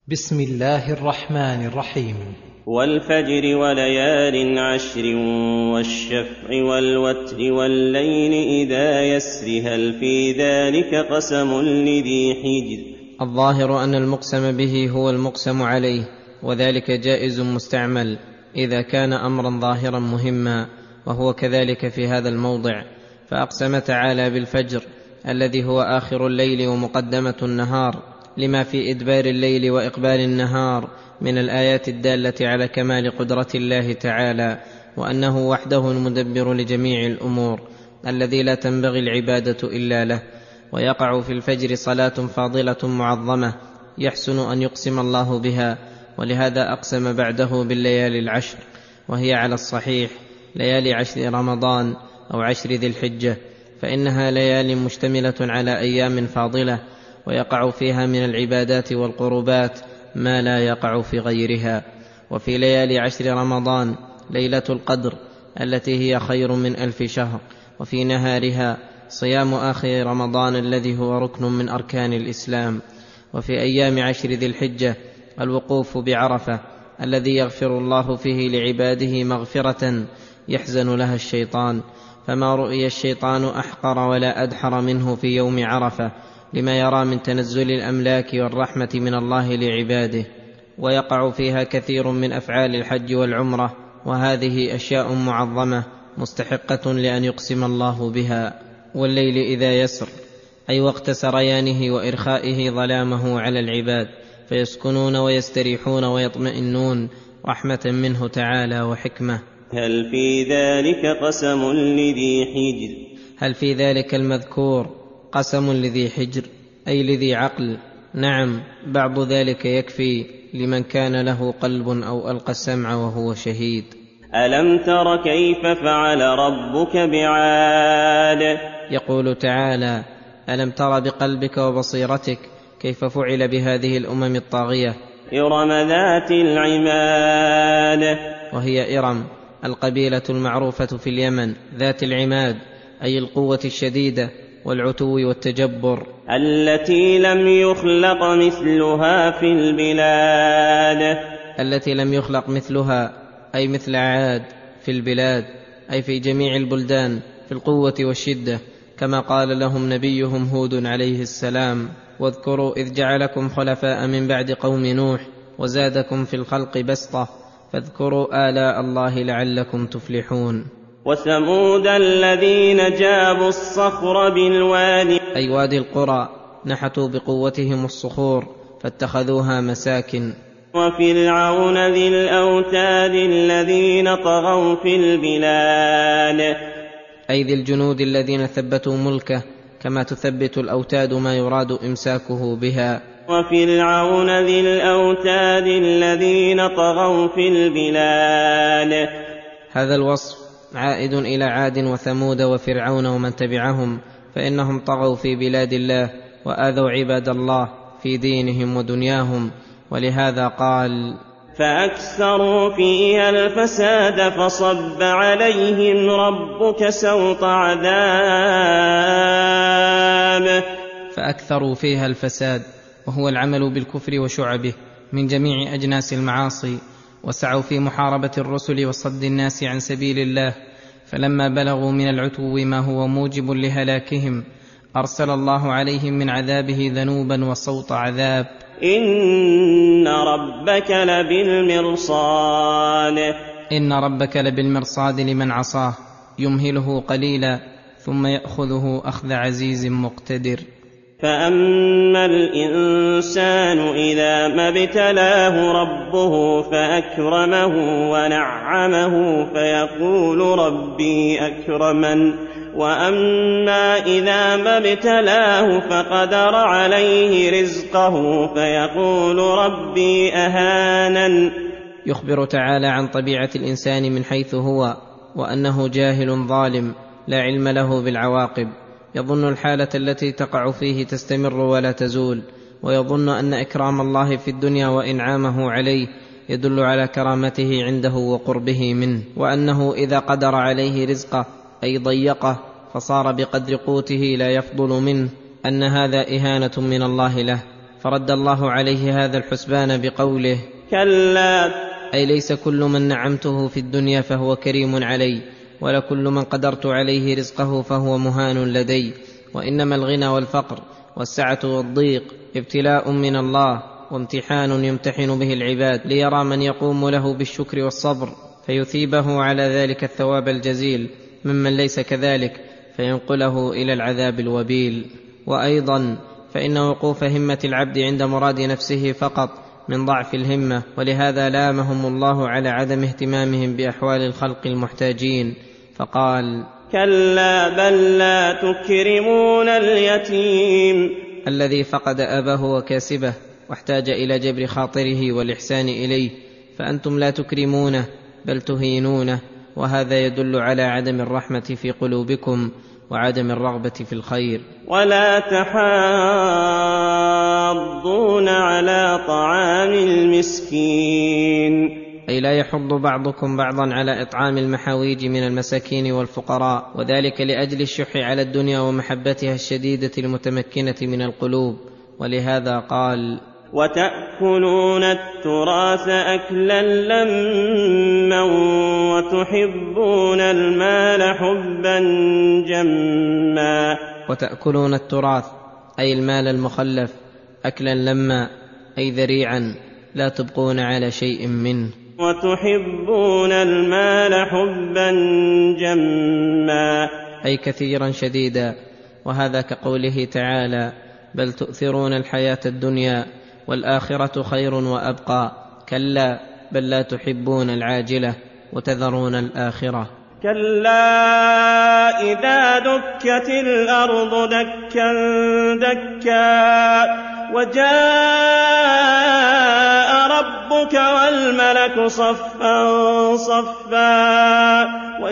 بسم الله الرحمن الرحيم. والفجر وليال عشر والشفع والوتر والليل إذا يسر هل في ذلك قسم لذي حجر. الظاهر أن المقسم به هو المقسم عليه، وذلك جائز مستعمل إذا كان أمرا ظاهرا مهما، وهو كذلك في هذا الموضع. فأقسم تعالى بالفجر الذي هو آخر الليل ومقدمة النهار، لما في إدبار الليل وإقبال النهار من الآيات الدالة على كمال قدرة الله تعالى، وأنه وحده المدبر لجميع الأمور الذي لا تنبغي العبادة إلا له. ويقع في الفجر صلاة فاضلة معظمة يحسن أن يقسم الله بها، ولهذا أقسم بعده بالليالي العشر، وهي على الصحيح ليالي 10 رمضان أو 10 ذي الحجة، فإنها ليالي مشتملة على أيام فاضلة، ويقع فيها من العبادات والقربات ما لا يقع في غيرها. وفي ليالي 10 رمضان ليلة القدر التي هي خير من 1000 شهر، وفي نهارها صيام آخر رمضان الذي هو ركن من أركان الإسلام. وفي أيام 10 ذي الحجة الوقوف بعرفة الذي يغفر الله فيه لعباده مغفرة يحزن لها الشيطان، فما رؤي الشيطان أحقر ولا أدحر منه في يوم عرفة، لما يرى من تنزل الأملاك والرحمة من الله لعباده. ويقع فيها كثير من أفعال الحج والعمرة، وهذه أشياء معظمة مستحقة لأن يقسم الله بها. والليل إذا يسر أي وقت سريانه وإرخائه ظلامه على العباد، فيسكنون ويستريحون ويطمئنون رحمة منه تعالى وحكمة. هل في ذلك قسم لذي حجر. هل في ذلك المذكور قسم لذي حجر أي لذي عقل؟ نعم، بعض ذلك يكفي لمن كان له قلب أو ألقى السمع وهو شهيد. ألم تر كيف فعل ربك بعاد. يقول تعالى: ألم تر بقلبك وبصيرتك كيف فعل بهذه الأمم الطاغية. إرم ذات العماد. وهي إرم القبيلة المعروفة في اليمن ذات العماد، أي القوة الشديدة والعتو والتجبر، التي لم يخلق مثلها في البلاد. التي لم يخلق مثلها أي مثل عاد في البلاد، أي في جميع البلدان في القوة والشدة، كما قال لهم نبيهم هود عليه السلام: واذكروا إذ جعلكم خلفاء من بعد قوم نوح وزادكم في الخلق بسطة فاذكروا آلاء الله لعلكم تفلحون. وثمود الذين جابوا الصخر بالوادي، أي وادي القرى، نحتوا بقوتهم الصخور فاتخذوها مساكن. وفرعون ذي الأوتاد الذين طغوا في البلاد، أي ذي الجنود الذين ثبتوا ملكه كما تثبت الأوتاد ما يراد إمساكه بها. وفرعون ذي الأوتاد الذين طغوا في البلاد. هذا الوصف عائد إلى عاد وثمود وفرعون ومن تبعهم، فإنهم طغوا في بلاد الله وآذوا عباد الله في دينهم ودنياهم، ولهذا قال: فأكثروا فيها الفساد فصب عليهم ربك سوط عذاب. فأكثروا فيها الفساد، وهو العمل بالكفر وشعبه من جميع أجناس المعاصي، وسعوا في محاربة الرسل وصد الناس عن سبيل الله، فلما بلغوا من العتو ما هو موجب لهلاكهم أرسل الله عليهم من عذابه ذنوبا وصوت عذاب. إن ربك لبالمرصاد. إن ربك لبالمرصاد لمن عصاه، يمهله قليلا ثم يأخذه أخذ عزيز مقتدر. فأما الإنسان إذا ما ابتلاه ربه فأكرمه ونعمه فيقول ربي أكرمن، وأما إذا ما ابتلاه فقدر عليه رزقه فيقول ربي أهانن. يخبر تعالى عن طبيعة الإنسان من حيث هو، وأنه جاهل ظالم لا علم له بالعواقب، يظن الحالة التي تقع فيه تستمر ولا تزول، ويظن أن إكرام الله في الدنيا وإنعامه عليه يدل على كرامته عنده وقربه منه، وأنه إذا قدر عليه رزقه أي ضيقه فصار بقدر قوته لا يفضل منه، أن هذا إهانة من الله له، فرد الله عليه هذا الحسبان بقوله: كلا. أي ليس كل من نعمته في الدنيا فهو كريم علي، ولا كل من قدرت عليه رزقه فهو مهان لدي، وإنما الغنى والفقر والسعة والضيق ابتلاء من الله وامتحان يمتحن به العباد ليرى من يقوم له بالشكر والصبر فيثيبه على ذلك الثواب الجزيل، ممن ليس كذلك فينقله إلى العذاب الوبيل. وأيضا فإن وقوف همة العبد عند مراد نفسه فقط من ضعف الهمة، ولهذا لامهم الله على عدم اهتمامهم بأحوال الخلق المحتاجين فقال: كلا بل لا تكرمون اليتيم. الذي فقد أباه وكاسبه واحتاج إلى جبر خاطره والإحسان إليه، فأنتم لا تكرمونه بل تهينونه، وهذا يدل على عدم الرحمة في قلوبكم وعدم الرغبة في الخير. ولا تحاضون على طعام المسكين. أي لا يحض بعضكم بعضا على إطعام المحاويج من المساكين والفقراء، وذلك لأجل الشح على الدنيا ومحبتها الشديدة المتمكنة من القلوب. ولهذا قال: وتأكلون التراث أكلا لما وتحبون المال حبا جما. وتأكلون التراث أي المال المخلف أكلا لما أي ذريعا لا تبقون على شيء منه. وتحبون المال حبا جما أي كثيرا شديدا، وهذا كقوله تعالى: بل تؤثرون الحياة الدنيا والآخرة خير وأبقى، كلا بل لا تحبون العاجلة وتذرون الآخرة. كلا إذا دكت الأرض دكا دكا وجاء ربك والملك صفا صفا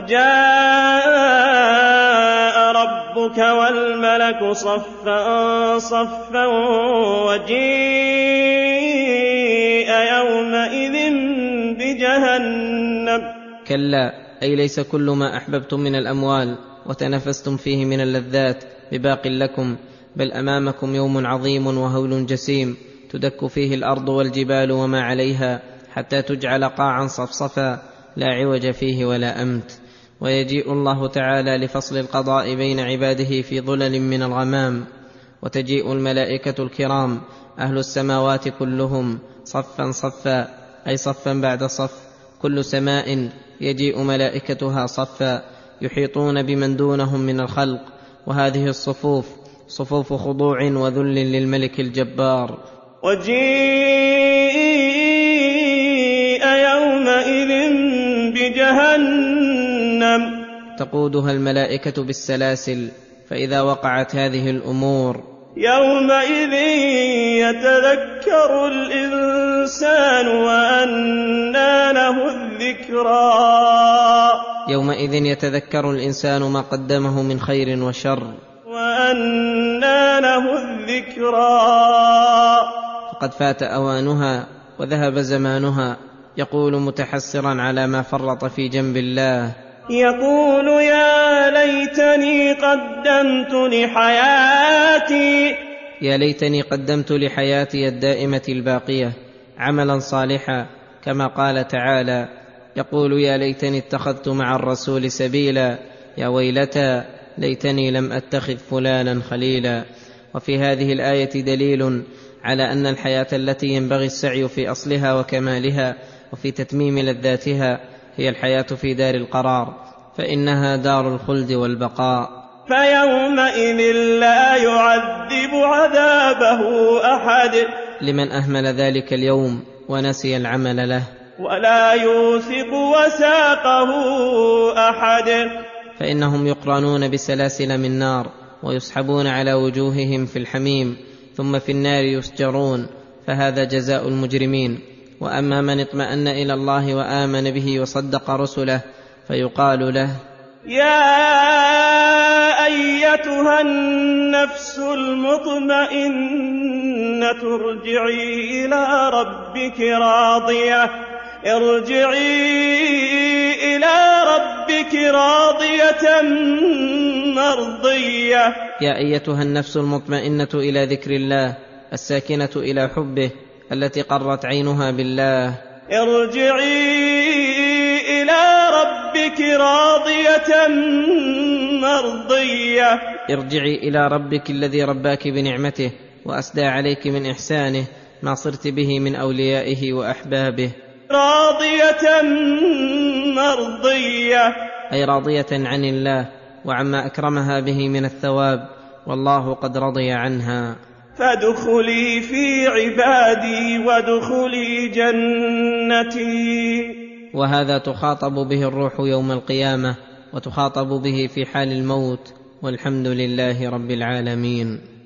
وجيء يومئذ بجهنم. كلا أي ليس كل ما أحببتم من الأموال وتنافستم فيه من اللذات بباق لكم، بل أمامكم يوم عظيم وهول جسيم تدك فيه الأرض والجبال وما عليها حتى تجعل قاعا صفصفا لا عوج فيه ولا أمت. ويجيء الله تعالى لفصل القضاء بين عباده في ظلل من الغمام، وتجيء الملائكة الكرام أهل السماوات كلهم صفا صفا أي صفا بعد صف، كل سماء يجيء ملائكتها صفا يحيطون بمن دونهم من الخلق، وهذه الصفوف صفوف خضوع وذل للملك الجبار. وجيء يومئذ بجهنم تقودها الملائكة بالسلاسل، فإذا وقعت هذه الأمور يومئذ يتذكر الإنسان وأنى له الذكرى. يومئذ يتذكر الإنسان ما قدمه من خير وشر وأنى له الذكرى. فقد فات أوانها وذهب زمانها، يقول متحسرا على ما فرط في جنب الله، يقول يا ليتني قدمت لحياتي. يا ليتني قدمت لحياتي الدائمة الباقية عملا صالحا، كما قال تعالى: يقول يا ليتني اتخذت مع الرسول سبيلا، يا ويلتى ليتني لم أتخذ فلانا خليلا. وفي هذه الآية دليل على أن الحياة التي ينبغي السعي في أصلها وكمالها وفي تتميم لذاتها هي الحياة في دار القرار، فإنها دار الخلد والبقاء. فيومئذ لا يعذب عذابه أحد لمن أهمل ذلك اليوم ونسي العمل له، ولا يوثق وثاقه أحد. فإنهم يقرنون بسلاسل من نار ويسحبون على وجوههم في الحميم، ثم في النار يسجرون، فهذا جزاء المجرمين. وأما من اطمأن إلى الله وآمن به وصدق رسله فيقال له: يا أيتها النفس المطمئنة ارجعي إلى ربك راضية مرضية. يا أيتها النفس المطمئنة إلى ذكر الله الساكنه الى حبه التي قرت عينها بالله. ارجعي إلى ربك راضية مرضية. ارجعي الى ربك الذي رباك بنعمته واسدى عليك من احسانه ما صرت به من اوليائه واحبابه. راضية مرضية، اي راضيه عن الله وعما اكرمها به من الثواب، والله قد رضي عنها. فادخلي في عبادي وادخلي جنتي. وهذا تخاطب به الروح يوم القيامه، وتخاطب به في حال الموت، والحمد لله رب العالمين.